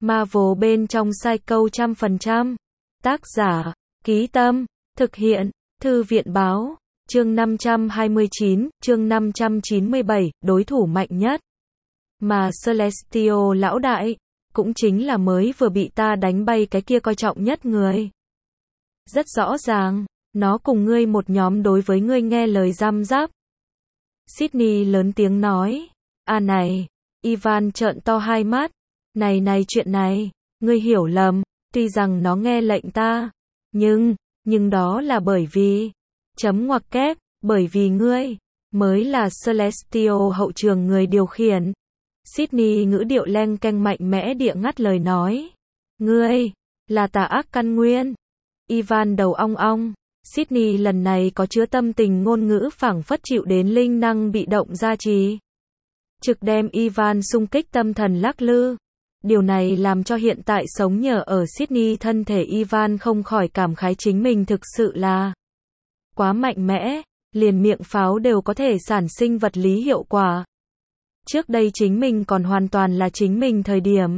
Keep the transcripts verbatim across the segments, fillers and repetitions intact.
Marvel bên trong Psycho trăm phần trăm. Tác giả, Ký Tâm, thực hiện, Thư viện Báo, chương năm trăm hai mươi chín, chương năm trăm chín mươi bảy, đối thủ mạnh nhất. Mà Celestial lão đại, cũng chính là mới vừa bị ta đánh bay cái kia coi trọng nhất người. Rất rõ ràng, nó cùng ngươi một nhóm đối với ngươi nghe lời răm rắp. Sydney lớn tiếng nói, à này, Ivan trợn to hai mắt, này này chuyện này, ngươi hiểu lầm, tuy rằng nó nghe lệnh ta, nhưng, nhưng đó là bởi vì, chấm ngoặc kép, bởi vì ngươi, mới là Celestial hậu trường người điều khiển. Sydney ngữ điệu leng keng mạnh mẽ địa ngắt lời nói, ngươi, là tà ác căn nguyên. Ivan đầu ong ong, Sydney lần này có chứa tâm tình ngôn ngữ phảng phất chịu đến linh năng bị động gia trì. Trực đem Ivan xung kích tâm thần lắc lư. Điều này làm cho hiện tại sống nhờ ở Sydney thân thể Ivan không khỏi cảm khái chính mình thực sự là quá mạnh mẽ, liền miệng pháo đều có thể sản sinh vật lý hiệu quả. Trước đây chính mình còn hoàn toàn là chính mình thời điểm.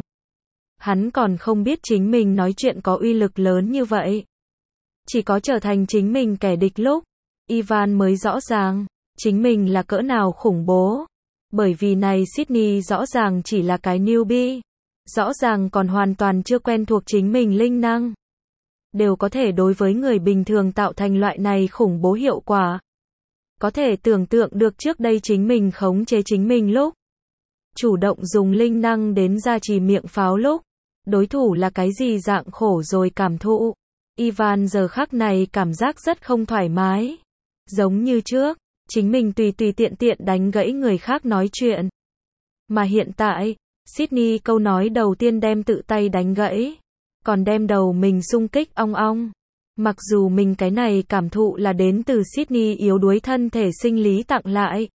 Hắn còn không biết chính mình nói chuyện có uy lực lớn như vậy. Chỉ có trở thành chính mình kẻ địch lúc, Ivan mới rõ ràng, chính mình là cỡ nào khủng bố. Bởi vì này Sydney rõ ràng chỉ là cái newbie. Rõ ràng còn hoàn toàn chưa quen thuộc chính mình linh năng. Đều có thể đối với người bình thường tạo thành loại này khủng bố hiệu quả. Có thể tưởng tượng được trước đây chính mình khống chế chính mình lúc. Chủ động dùng linh năng đến gia trì miệng pháo lúc. Đối thủ là cái gì dạng khổ rồi cảm thụ. Ivan giờ khắc này cảm giác rất không thoải mái. Giống như trước, chính mình tùy tùy tiện tiện đánh gãy người khác nói chuyện. Mà hiện tại, Sydney câu nói đầu tiên đem tự tay đánh gãy. Còn đem đầu mình xung kích ong ong. Mặc dù mình cái này cảm thụ là đến từ Sydney yếu đuối thân thể sinh lý tặng lại.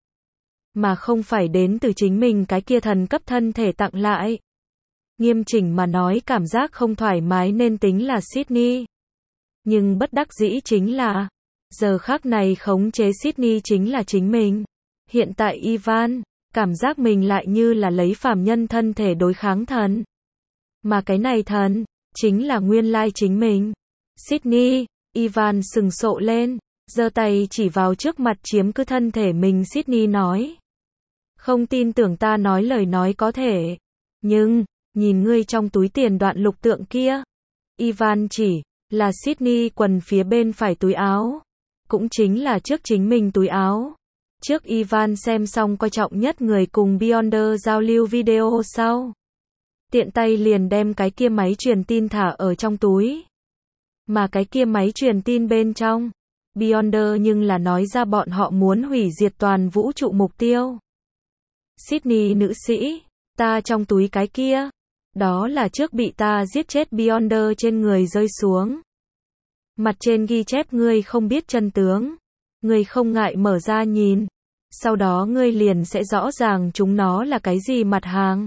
Mà không phải đến từ chính mình cái kia thần cấp thân thể tặng lại. Nghiêm chỉnh mà nói cảm giác không thoải mái nên tính là Sydney. Nhưng bất đắc dĩ chính là, giờ khắc này khống chế Sydney chính là chính mình. Hiện tại Ivan, cảm giác mình lại như là lấy phàm nhân thân thể đối kháng thần. Mà cái này thần, chính là nguyên lai chính mình. Sydney, Ivan sừng sộ lên, giơ tay chỉ vào trước mặt chiếm cứ thân thể mình. Sydney nói, không tin tưởng ta nói lời nói có thể. Nhưng, nhìn ngươi trong túi tiền đoạn lục tượng kia. Ivan chỉ là Sydney quần phía bên phải túi áo. Cũng chính là trước chính mình túi áo. Trước Ivan xem xong coi trọng nhất người cùng Beyonder giao lưu video sau. Tiện tay liền đem cái kia máy truyền tin thả ở trong túi. Mà cái kia máy truyền tin bên trong, Beyonder nhưng là nói ra bọn họ muốn hủy diệt toàn vũ trụ mục tiêu. Sydney nữ sĩ, ta trong túi cái kia, đó là trước bị ta giết chết Beyonder trên người rơi xuống. Mặt trên ghi chép ngươi không biết chân tướng. Ngươi không ngại mở ra nhìn. Sau đó ngươi liền sẽ rõ ràng chúng nó là cái gì mặt hàng.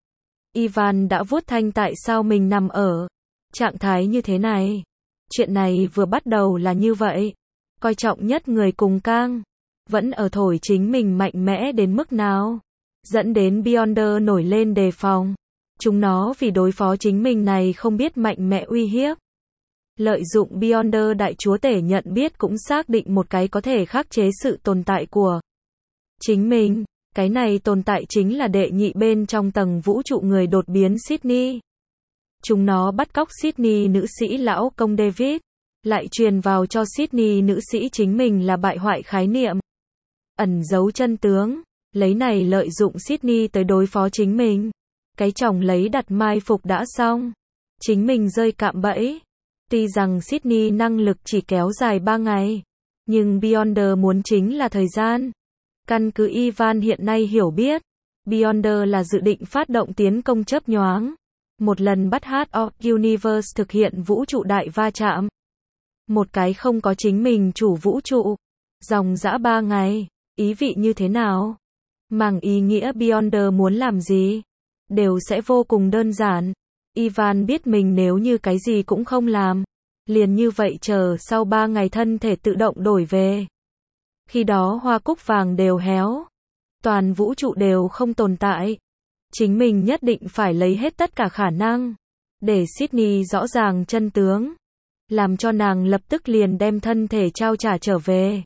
Ivan đã vuốt thanh tại sao mình nằm ở trạng thái như thế này. Chuyện này vừa bắt đầu là như vậy. Coi trọng nhất người cùng cang. Vẫn ở thổi chính mình mạnh mẽ đến mức nào. Dẫn đến Beyonder nổi lên đề phòng. Chúng nó vì đối phó chính mình này không biết mạnh mẽ uy hiếp. Lợi dụng Beyonder đại chúa tể nhận biết cũng xác định một cái có thể khắc chế sự tồn tại của chính mình. Cái này tồn tại chính là đệ nhị bên trong tầng vũ trụ người đột biến Sydney. Chúng nó bắt cóc Sydney nữ sĩ lão công David. Lại truyền vào cho Sydney nữ sĩ chính mình là bại hoại khái niệm. Ẩn giấu chân tướng. Lấy này lợi dụng Sydney tới đối phó chính mình. Cái chồng lấy đặt mai phục đã xong. Chính mình rơi cạm bẫy. Tuy rằng Sydney năng lực chỉ kéo dài ba ngày. Nhưng Beyonder muốn chính là thời gian. Căn cứ Ivan hiện nay hiểu biết. Beyonder là dự định phát động tiến công chớp nhoáng. Một lần bắt Heart of Universe thực hiện vũ trụ đại va chạm. Một cái không có chính mình chủ vũ trụ. Dòng dã ba ngày. Ý vị như thế nào? Mang ý nghĩa Beyonder muốn làm gì? Đều sẽ vô cùng đơn giản. Ivan biết mình nếu như cái gì cũng không làm. Liền như vậy chờ sau ba ngày thân thể tự động đổi về. Khi đó hoa cúc vàng đều héo. Toàn vũ trụ đều không tồn tại. Chính mình nhất định phải lấy hết tất cả khả năng, để Sydney rõ ràng chân tướng, làm cho nàng lập tức liền đem thân thể trao trả trở về.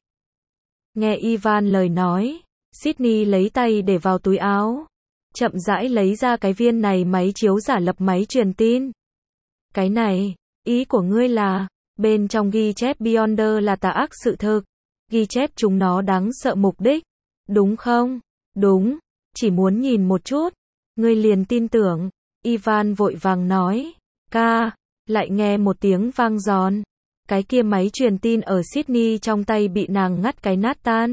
Nghe Ivan lời nói, Sydney lấy tay để vào túi áo, chậm rãi lấy ra cái viên này máy chiếu giả lập máy truyền tin. Cái này, ý của ngươi là, bên trong ghi chép Beyonder là tà ác sự thực, ghi chép chúng nó đáng sợ mục đích, đúng không? Đúng, chỉ muốn nhìn một chút, ngươi liền tin tưởng. Ivan vội vàng nói, ca, lại nghe một tiếng vang giòn. Cái kia máy truyền tin ở Sydney trong tay bị nàng ngắt cái nát tan.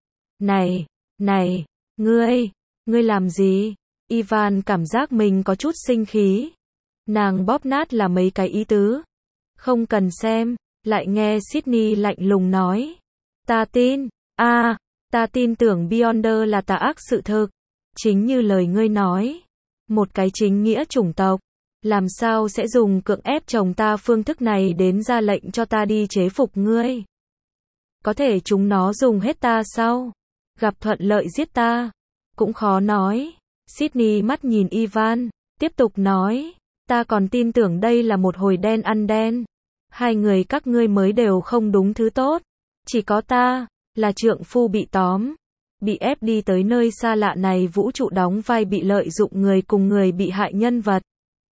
Này, này, ngươi, ngươi làm gì? Ivan cảm giác mình có chút sinh khí. Nàng bóp nát là mấy cái ý tứ. Không cần xem, lại nghe Sydney lạnh lùng nói. Ta tin, a, à, ta tin tưởng Beyonder là tà ác sự thực. Chính như lời ngươi nói. Một cái chính nghĩa chủng tộc. Làm sao sẽ dùng cưỡng ép chồng ta phương thức này đến ra lệnh cho ta đi chế phục ngươi? Có thể chúng nó dùng hết ta sao? Gặp thuận lợi giết ta? Cũng khó nói. Sydney mắt nhìn Ivan, tiếp tục nói, ta còn tin tưởng đây là một hồi đen ăn đen. Hai người các ngươi mới đều không đúng thứ tốt. Chỉ có ta, là trượng phu bị tóm, bị ép đi tới nơi xa lạ này vũ trụ đóng vai bị lợi dụng người cùng người bị hại nhân vật.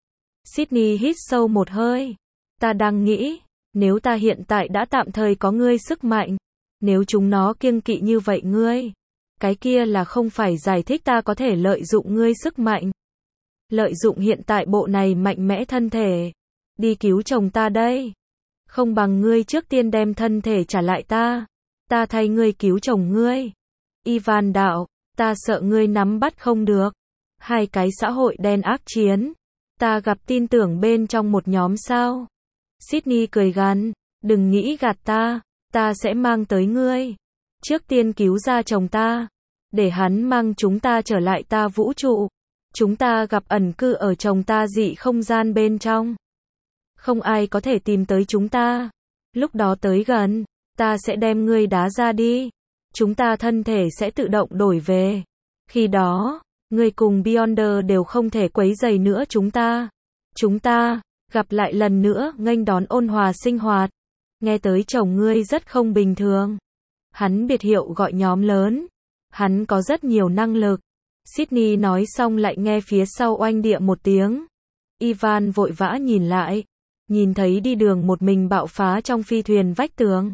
Sydney hít sâu một hơi. Ta đang nghĩ, nếu ta hiện tại đã tạm thời có ngươi sức mạnh, nếu chúng nó kiêng kỵ như vậy ngươi, cái kia là không phải giải thích ta có thể lợi dụng ngươi sức mạnh. Lợi dụng hiện tại bộ này mạnh mẽ thân thể, đi cứu chồng ta đây. Không bằng ngươi trước tiên đem thân thể trả lại ta, ta thay ngươi cứu chồng ngươi. Ivan đạo, ta sợ ngươi nắm bắt không được. Hai cái xã hội đen ác chiến. Ta gặp tin tưởng bên trong một nhóm sao? Sydney cười gằn, đừng nghĩ gạt ta, ta sẽ mang tới ngươi. Trước tiên cứu ra chồng ta, để hắn mang chúng ta trở lại ta vũ trụ. Chúng ta gặp ẩn cư ở chồng ta dị không gian bên trong. Không ai có thể tìm tới chúng ta. Lúc đó tới gần, ta sẽ đem ngươi đá ra đi. Chúng ta thân thể sẽ tự động đổi về. Khi đó, ngươi cùng Beyonder đều không thể quấy rầy nữa chúng ta. Chúng ta, gặp lại lần nữa, nghênh đón ôn hòa sinh hoạt. Nghe tới chồng ngươi rất không bình thường. Hắn biệt hiệu gọi nhóm lớn. Hắn có rất nhiều năng lực. Sydney nói xong lại nghe phía sau oanh địa một tiếng. Ivan vội vã nhìn lại. Nhìn thấy đi đường một mình bạo phá trong phi thuyền vách tường.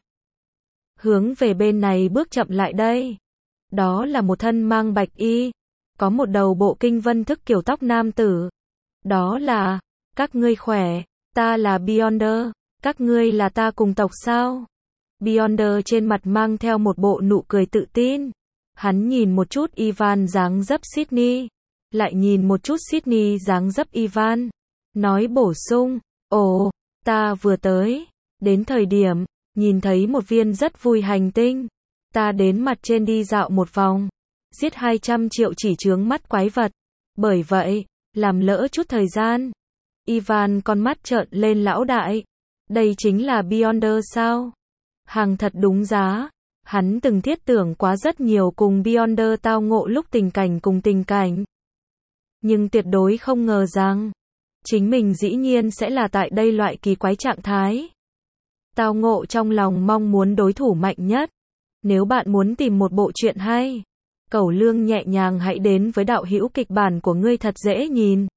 Hướng về bên này bước chậm lại đây. Đó là một thân mang bạch y. Có một đầu bộ kinh vân thức kiểu tóc nam tử. Đó là, các ngươi khỏe, ta là Beyonder, các ngươi là ta cùng tộc sao? Beyonder trên mặt mang theo một bộ nụ cười tự tin. Hắn nhìn một chút Ivan dáng dấp Sydney, lại nhìn một chút Sydney dáng dấp Ivan. Nói bổ sung, ồ, ta vừa tới, đến thời điểm, nhìn thấy một viên rất vui hành tinh. Ta đến mặt trên đi dạo một vòng. Giết hai trăm triệu chỉ chướng mắt quái vật. Bởi vậy, làm lỡ chút thời gian. Ivan con mắt trợn lên lão đại. Đây chính là Beyonder sao? Hàng thật đúng giá. Hắn từng thiết tưởng quá rất nhiều cùng Beyonder tao ngộ lúc tình cảnh cùng tình cảnh. Nhưng tuyệt đối không ngờ rằng, chính mình dĩ nhiên sẽ là tại đây loại kỳ quái trạng thái. Tao ngộ trong lòng mong muốn đối thủ mạnh nhất. Nếu bạn muốn tìm một bộ truyện hay, Cẩu Lương nhẹ nhàng hãy đến với đạo hữu kịch bản của ngươi thật dễ nhìn.